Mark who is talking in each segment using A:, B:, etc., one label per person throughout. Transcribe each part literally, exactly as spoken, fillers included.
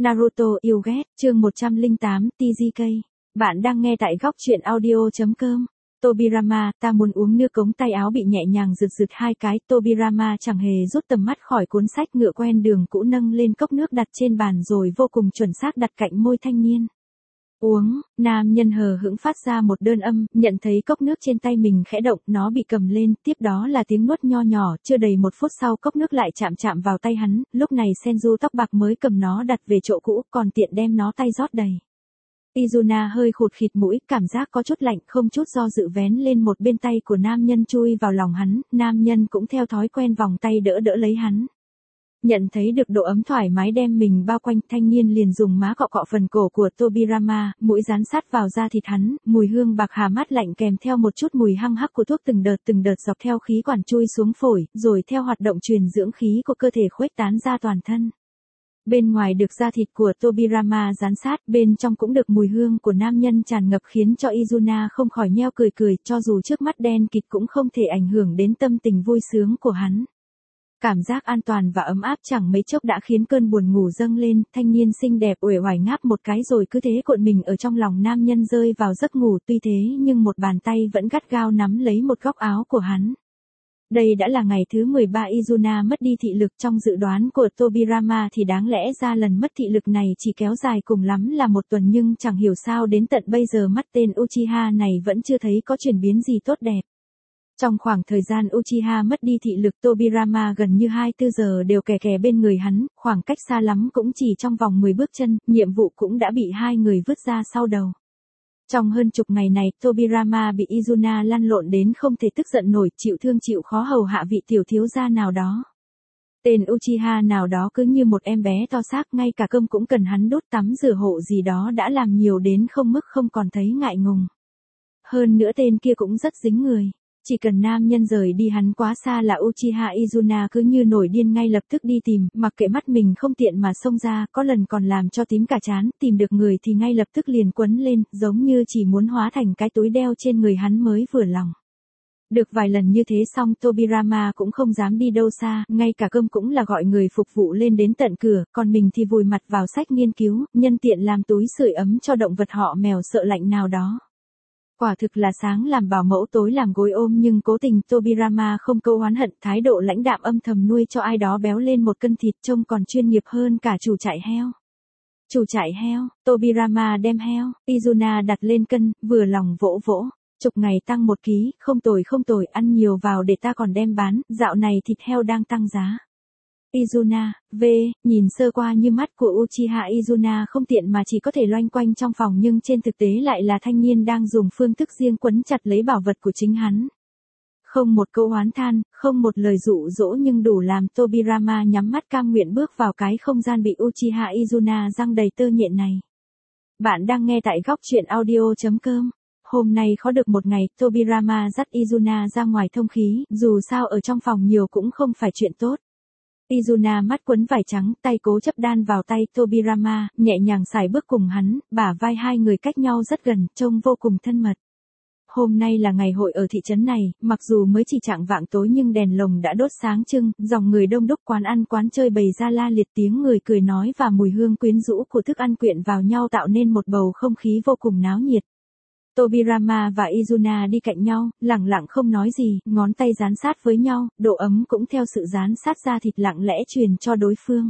A: Naruto yêu ghét, chương một trăm lẻ tám, tê giê ca. Bạn đang nghe tại góc truyện audio chấm com. Tobirama, ta muốn uống nước cống tay áo bị nhẹ nhàng rực rực hai cái. Tobirama chẳng hề rút tầm mắt khỏi cuốn sách ngựa quen đường cũ, nâng lên cốc nước đặt trên bàn rồi vô cùng chuẩn xác đặt cạnh môi thanh niên. Uống, nam nhân hờ hững phát ra một đơn âm, nhận thấy cốc nước trên tay mình khẽ động, nó bị cầm lên, tiếp đó là tiếng nuốt nho nhỏ, chưa đầy một phút sau cốc nước lại chạm chạm vào tay hắn, lúc này Senju tóc bạc mới cầm nó đặt về chỗ cũ, còn tiện đem nó tay rót đầy. Izuna hơi khụt khịt mũi, cảm giác có chút lạnh, không chút do dự vén lên một bên tay của nam nhân chui vào lòng hắn, nam nhân cũng theo thói quen vòng tay đỡ đỡ lấy hắn. Nhận thấy được độ ấm thoải mái đem mình bao quanh, thanh niên liền dùng má cọ cọ phần cổ của Tobirama, mũi dán sát vào da thịt hắn, mùi hương bạc hà mát lạnh kèm theo một chút mùi hăng hắc của thuốc từng đợt từng đợt dọc theo khí quản chui xuống phổi, rồi theo hoạt động truyền dưỡng khí của cơ thể khuếch tán ra toàn thân. Bên ngoài được da thịt của Tobirama dán sát, bên trong cũng được mùi hương của nam nhân tràn ngập khiến cho Izuna không khỏi nheo cười cười, cho dù trước mắt đen kịt cũng không thể ảnh hưởng đến tâm tình vui sướng của hắn. Cảm giác an toàn và ấm áp chẳng mấy chốc đã khiến cơn buồn ngủ dâng lên, thanh niên xinh đẹp uể oải ngáp một cái rồi cứ thế cuộn mình ở trong lòng nam nhân rơi vào giấc ngủ, tuy thế nhưng một bàn tay vẫn gắt gao nắm lấy một góc áo của hắn. Đây đã là ngày thứ mười ba Izuna mất đi thị lực, trong dự đoán của Tobirama thì đáng lẽ ra lần mất thị lực này chỉ kéo dài cùng lắm là một tuần, nhưng chẳng hiểu sao đến tận bây giờ mắt tên Uchiha này vẫn chưa thấy có chuyển biến gì tốt đẹp. Trong khoảng thời gian Uchiha mất đi thị lực, Tobirama gần như hai mươi bốn giờ đều kè kè bên người hắn, khoảng cách xa lắm cũng chỉ trong vòng mười bước chân, nhiệm vụ cũng đã bị hai người vứt ra sau đầu. Trong hơn chục ngày này, Tobirama bị Izuna lăn lộn đến không thể tức giận nổi, chịu thương chịu khó hầu hạ vị tiểu thiếu gia nào đó. Tên Uchiha nào đó cứ như một em bé to xác, ngay cả cơm cũng cần hắn đút, tắm rửa hộ gì đó đã làm nhiều đến không mức không còn thấy ngại ngùng. Hơn nữa tên kia cũng rất dính người. Chỉ cần nam nhân rời đi hắn quá xa là Uchiha Izuna cứ như nổi điên ngay lập tức đi tìm, mặc kệ mắt mình không tiện mà xông ra, có lần còn làm cho tím cả trán, tìm được người thì ngay lập tức liền quấn lên, giống như chỉ muốn hóa thành cái túi đeo trên người hắn mới vừa lòng. Được vài lần như thế xong Tobirama cũng không dám đi đâu xa, ngay cả cơm cũng là gọi người phục vụ lên đến tận cửa, còn mình thì vùi mặt vào sách nghiên cứu, nhân tiện làm túi sưởi ấm cho động vật họ mèo sợ lạnh nào đó. Quả thực là sáng làm bảo mẫu tối làm gối ôm, nhưng cố tình Tobirama không câu oán hận, thái độ lãnh đạm âm thầm nuôi cho ai đó béo lên một cân thịt, trông còn chuyên nghiệp hơn cả chủ trại heo. Chủ trại heo, Tobirama đem heo, Izuna đặt lên cân, vừa lòng vỗ vỗ. Chục ngày tăng một ký, không tồi không tồi, ăn nhiều vào để ta còn đem bán, dạo này thịt heo đang tăng giá. Izuna, V, nhìn sơ qua như mắt của Uchiha Izuna không tiện mà chỉ có thể loanh quanh trong phòng, nhưng trên thực tế lại là thanh niên đang dùng phương thức riêng quấn chặt lấy bảo vật của chính hắn. Không một câu oán than, không một lời dụ dỗ, nhưng đủ làm Tobirama nhắm mắt cam nguyện bước vào cái không gian bị Uchiha Izuna răng đầy tơ nhện này. Bạn đang nghe tại góc truyện audio chấm com. Hôm nay khó được một ngày, Tobirama dắt Izuna ra ngoài thông khí, dù sao ở trong phòng nhiều cũng không phải chuyện tốt. Izuna mắt quấn vải trắng, tay cố chấp đan vào tay Tobirama, nhẹ nhàng sải bước cùng hắn, bả vai hai người cách nhau rất gần, trông vô cùng thân mật. Hôm nay là ngày hội ở thị trấn này, mặc dù mới chỉ chạng vạng tối nhưng đèn lồng đã đốt sáng trưng, dòng người đông đúc, quán ăn quán chơi bày ra la liệt, tiếng người cười nói và mùi hương quyến rũ của thức ăn quyện vào nhau tạo nên một bầu không khí vô cùng náo nhiệt. Tobirama và Izuna đi cạnh nhau, lẳng lặng không nói gì, ngón tay dán sát với nhau, độ ấm cũng theo sự dán sát da thịt lặng lẽ truyền cho đối phương.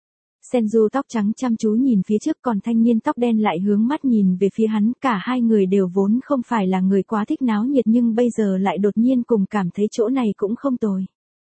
A: Senju tóc trắng chăm chú nhìn phía trước, còn thanh niên tóc đen lại hướng mắt nhìn về phía hắn, cả hai người đều vốn không phải là người quá thích náo nhiệt nhưng bây giờ lại đột nhiên cùng cảm thấy chỗ này cũng không tồi.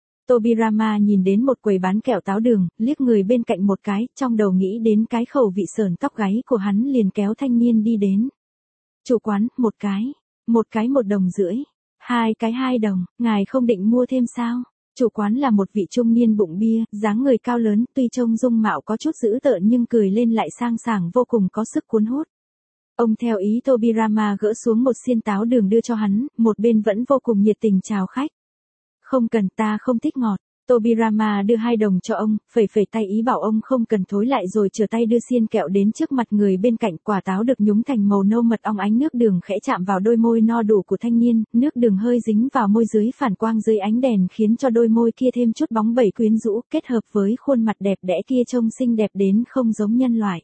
A: Tobirama nhìn đến một quầy bán kẹo táo đường, liếc người bên cạnh một cái, trong đầu nghĩ đến cái khẩu vị sờn tóc gáy của hắn liền kéo thanh niên đi đến. Chủ quán, một cái, một cái một đồng rưỡi, hai cái hai đồng, ngài không định mua thêm sao? Chủ quán là một vị trung niên bụng bia, dáng người cao lớn, tuy trông dung mạo có chút dữ tợn nhưng cười lên lại sang sảng vô cùng có sức cuốn hút. Ông theo ý Tobirama gỡ xuống một xiên táo đường đưa cho hắn, một bên vẫn vô cùng nhiệt tình chào khách. Không cần, ta không thích ngọt. Tobirama đưa hai đồng cho ông, phẩy phẩy tay ý bảo ông không cần thối lại rồi trở tay đưa xiên kẹo đến trước mặt người bên cạnh. Quả táo được nhúng thành màu nâu mật óng, ánh nước đường khẽ chạm vào đôi môi no đủ của thanh niên, nước đường hơi dính vào môi dưới phản quang dưới ánh đèn khiến cho đôi môi kia thêm chút bóng bẩy quyến rũ, kết hợp với khuôn mặt đẹp đẽ kia trông xinh đẹp đến không giống nhân loại.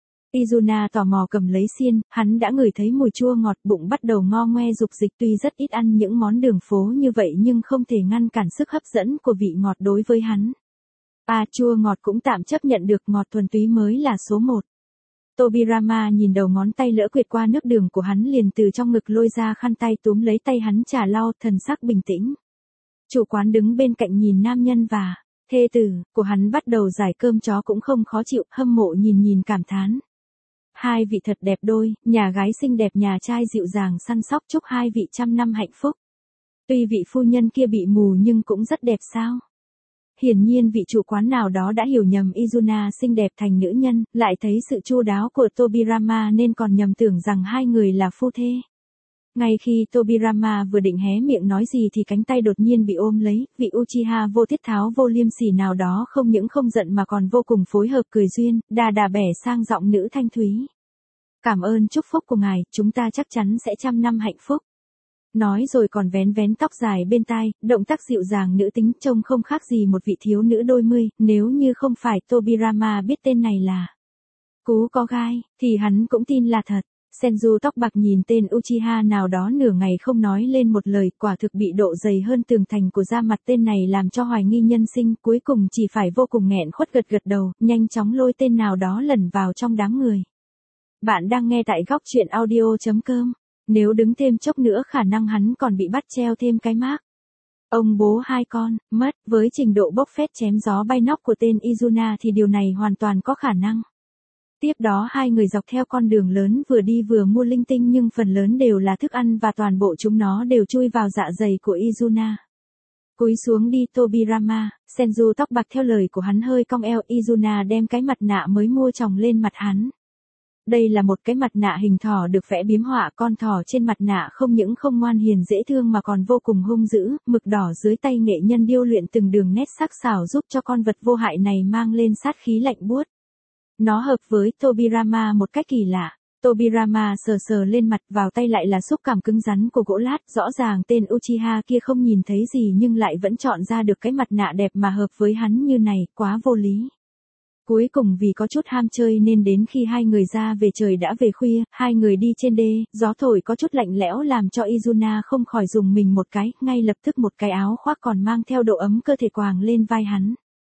A: Izuna tò mò cầm lấy xiên, hắn đã ngửi thấy mùi chua ngọt, bụng bắt đầu ngo ngoe dục dịch. Tuy rất ít ăn những món đường phố như vậy nhưng không thể ngăn cản sức hấp dẫn của vị ngọt đối với hắn. À, chua ngọt cũng tạm chấp nhận được, ngọt thuần túy mới là số một. Tobirama nhìn đầu ngón tay lỡ quyệt qua nước đường của hắn, liền từ trong ngực lôi ra khăn tay túm lấy tay hắn chà lau, thần sắc bình tĩnh. Chủ quán đứng bên cạnh nhìn nam nhân và thê tử của hắn bắt đầu giải cơm chó cũng không khó chịu, hâm mộ nhìn nhìn cảm thán. Hai vị thật đẹp đôi, nhà gái xinh đẹp nhà trai dịu dàng săn sóc, chúc hai vị trăm năm hạnh phúc. Tuy vị phu nhân kia bị mù nhưng cũng rất đẹp sao? Hiển nhiên vị chủ quán nào đó đã hiểu nhầm Izuna xinh đẹp thành nữ nhân, lại thấy sự chu đáo của Tobirama nên còn nhầm tưởng rằng hai người là phu thê. Ngay khi Tobirama vừa định hé miệng nói gì thì cánh tay đột nhiên bị ôm lấy, vị Uchiha vô tiết tháo vô liêm sỉ nào đó không những không giận mà còn vô cùng phối hợp cười duyên, đà đà bẻ sang giọng nữ thanh thúy. Cảm ơn chúc phúc của ngài, chúng ta chắc chắn sẽ trăm năm hạnh phúc. Nói rồi còn vén vén tóc dài bên tai, động tác dịu dàng nữ tính, trông không khác gì một vị thiếu nữ đôi mươi. Nếu như không phải Tobirama biết tên này là Cú có gai, thì hắn cũng tin là thật. Senju tóc bạc nhìn tên Uchiha nào đó nửa ngày không nói lên một lời, quả thực bị độ dày hơn tường thành của da mặt tên này làm cho hoài nghi nhân sinh, cuối cùng chỉ phải vô cùng nghẹn khuất gật gật đầu, nhanh chóng lôi tên nào đó lẩn vào trong đám người. Bạn đang nghe tại góc truyện audio chấm com. Nếu đứng thêm chốc nữa khả năng hắn còn bị bắt treo thêm cái mác ông bố hai con, mất. Với trình độ bốc phét chém gió bay nóc của tên Izuna thì điều này hoàn toàn có khả năng. Tiếp đó hai người dọc theo con đường lớn vừa đi vừa mua linh tinh nhưng phần lớn đều là thức ăn và toàn bộ chúng nó đều chui vào dạ dày của Izuna. Cúi xuống đi Tobirama, Senju tóc bạc theo lời của hắn hơi cong eo. Izuna đem cái mặt nạ mới mua chồng lên mặt hắn. Đây là một cái mặt nạ hình thỏ được vẽ biếm họa, con thỏ trên mặt nạ không những không ngoan hiền dễ thương mà còn vô cùng hung dữ, mực đỏ dưới tay nghệ nhân điêu luyện từng đường nét sắc sảo giúp cho con vật vô hại này mang lên sát khí lạnh buốt. Nó hợp với Tobirama một cách kỳ lạ. Tobirama sờ sờ lên mặt, vào tay lại là xúc cảm cứng rắn của gỗ lát, rõ ràng tên Uchiha kia không nhìn thấy gì nhưng lại vẫn chọn ra được cái mặt nạ đẹp mà hợp với hắn như này, quá vô lý. Cuối cùng vì có chút ham chơi nên đến khi hai người ra về trời đã về khuya, hai người đi trên đê, gió thổi có chút lạnh lẽo làm cho Izuna không khỏi dùng mình một cái, ngay lập tức một cái áo khoác còn mang theo độ ấm cơ thể quàng lên vai hắn.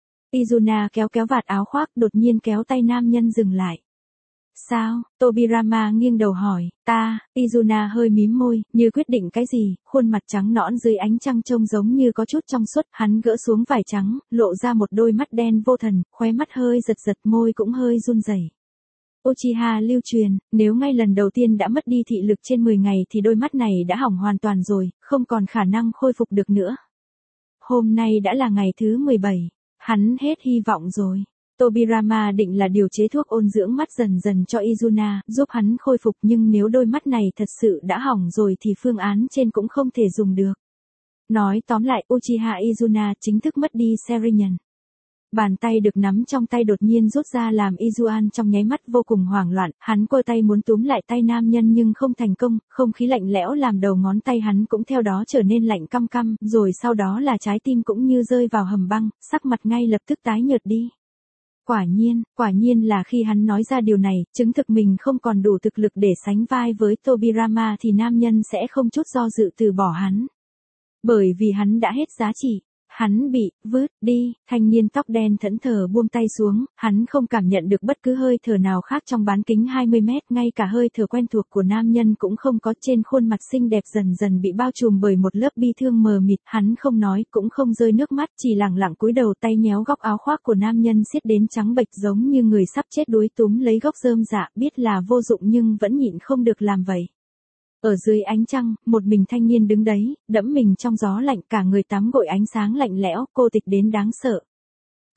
A: Izuna kéo kéo vạt áo khoác, đột nhiên kéo tay nam nhân dừng lại. Sao? Tobirama nghiêng đầu hỏi. Ta, Izuna hơi mím môi, như quyết định cái gì, khuôn mặt trắng nõn dưới ánh trăng trông giống như có chút trong suốt, hắn gỡ xuống vải trắng, lộ ra một đôi mắt đen vô thần, khóe mắt hơi giật giật, môi cũng hơi run rẩy. Uchiha lưu truyền, nếu ngay lần đầu tiên đã mất đi thị lực trên mười ngày thì đôi mắt này đã hỏng hoàn toàn rồi, không còn khả năng khôi phục được nữa. Hôm nay đã là ngày thứ mười bảy, hắn hết hy vọng rồi. Tobirama định là điều chế thuốc ôn dưỡng mắt dần dần cho Izuna, giúp hắn khôi phục, nhưng nếu đôi mắt này thật sự đã hỏng rồi thì phương án trên cũng không thể dùng được. Nói tóm lại, Uchiha Izuna chính thức mất đi Serinyun. Bàn tay được nắm trong tay đột nhiên rút ra làm Izuan trong nháy mắt vô cùng hoảng loạn, hắn quơ tay muốn túm lại tay nam nhân nhưng không thành công, không khí lạnh lẽo làm đầu ngón tay hắn cũng theo đó trở nên lạnh căm căm, rồi sau đó là trái tim cũng như rơi vào hầm băng, sắc mặt ngay lập tức tái nhợt đi. Quả nhiên, quả nhiên là khi hắn nói ra điều này, chứng thực mình không còn đủ thực lực để sánh vai với Tobirama thì nam nhân sẽ không chút do dự từ bỏ hắn. Bởi vì hắn đã hết giá trị. Hắn bị vứt đi, thanh niên tóc đen thẫn thờ buông tay xuống, hắn không cảm nhận được bất cứ hơi thở nào khác trong bán kính hai mươi mét, ngay cả hơi thở quen thuộc của nam nhân cũng không có. Trên khuôn mặt xinh đẹp dần dần bị bao trùm bởi một lớp bi thương mờ mịt, hắn không nói, cũng không rơi nước mắt, chỉ lặng lặng cúi đầu, tay nhéo góc áo khoác của nam nhân siết đến trắng bệch giống như người sắp chết đuối, túm lấy góc rơm dạ, biết là vô dụng nhưng vẫn nhịn không được làm vậy. Ở dưới ánh trăng, một mình thanh niên đứng đấy, đẫm mình trong gió lạnh, cả người tắm gội ánh sáng lạnh lẽo, cô tịch đến đáng sợ.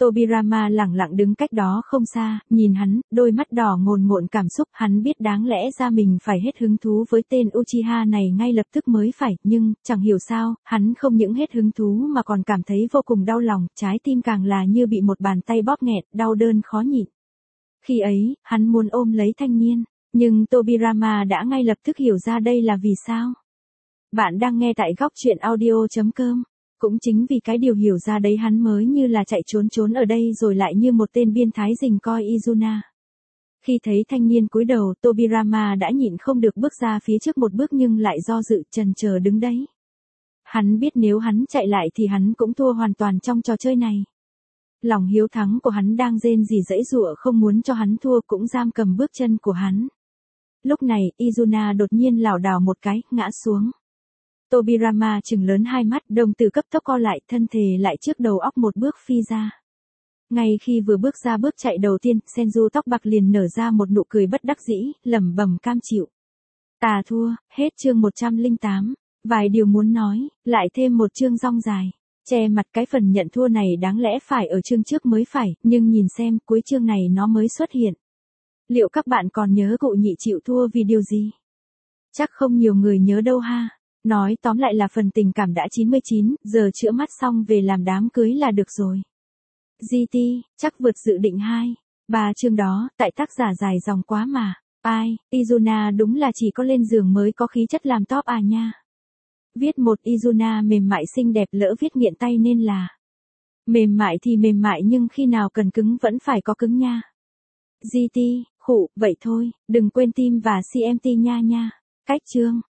A: Tobirama lẳng lặng đứng cách đó không xa, nhìn hắn, đôi mắt đỏ ngồn ngộn cảm xúc, hắn biết đáng lẽ ra mình phải hết hứng thú với tên Uchiha này ngay lập tức mới phải, nhưng, chẳng hiểu sao, hắn không những hết hứng thú mà còn cảm thấy vô cùng đau lòng, trái tim càng là như bị một bàn tay bóp nghẹt, đau đớn khó nhịn. Khi ấy, hắn muốn ôm lấy thanh niên, nhưng Tobirama đã ngay lập tức hiểu ra đây là vì sao. Bạn đang nghe tại góc truyện audio chấm com. Cũng chính vì cái điều hiểu ra đấy hắn mới như là chạy trốn trốn ở đây rồi lại như một tên biên thái rình coi Izuna. Khi thấy thanh niên cúi đầu, Tobirama đã nhịn không được bước ra phía trước một bước nhưng lại do dự chần chờ đứng đấy. Hắn biết nếu hắn chạy lại thì hắn cũng thua hoàn toàn trong trò chơi này. Lòng hiếu thắng của hắn đang rên rỉ giãy giụa không muốn cho hắn thua cũng giam cầm bước chân của hắn. Lúc này, Izuna đột nhiên lảo đảo một cái, ngã xuống. Tobirama trừng lớn hai mắt, đồng tử cấp tốc co lại, thân thể lại trước đầu óc một bước phi ra. Ngay khi vừa bước ra bước chạy đầu tiên, Senju tóc bạc liền nở ra một nụ cười bất đắc dĩ, lẩm bẩm cam chịu. Ta thua, hết chương một trăm lẻ tám. Vài điều muốn nói, lại thêm một chương rong dài. Che mặt cái phần nhận thua này đáng lẽ phải ở chương trước mới phải, nhưng nhìn xem, cuối chương này nó mới xuất hiện. Liệu các bạn còn nhớ cụ nhị chịu thua vì điều gì? Chắc không nhiều người nhớ đâu ha. Nói tóm lại là phần tình cảm đã chín mươi chín, giờ chữa mắt xong về làm đám cưới là được rồi. giê tê, chắc vượt dự định hai. Ba chương đó, tại tác giả dài dòng quá mà. Ai, Izuna đúng là chỉ có lên giường mới có khí chất làm top à nha. Viết một Izuna mềm mại xinh đẹp lỡ viết nghiện tay nên là. Mềm mại thì mềm mại nhưng khi nào cần cứng vẫn phải có cứng nha. giê tê, khụ, vậy thôi, đừng quên tim và xê em tê nha nha. Cách chương.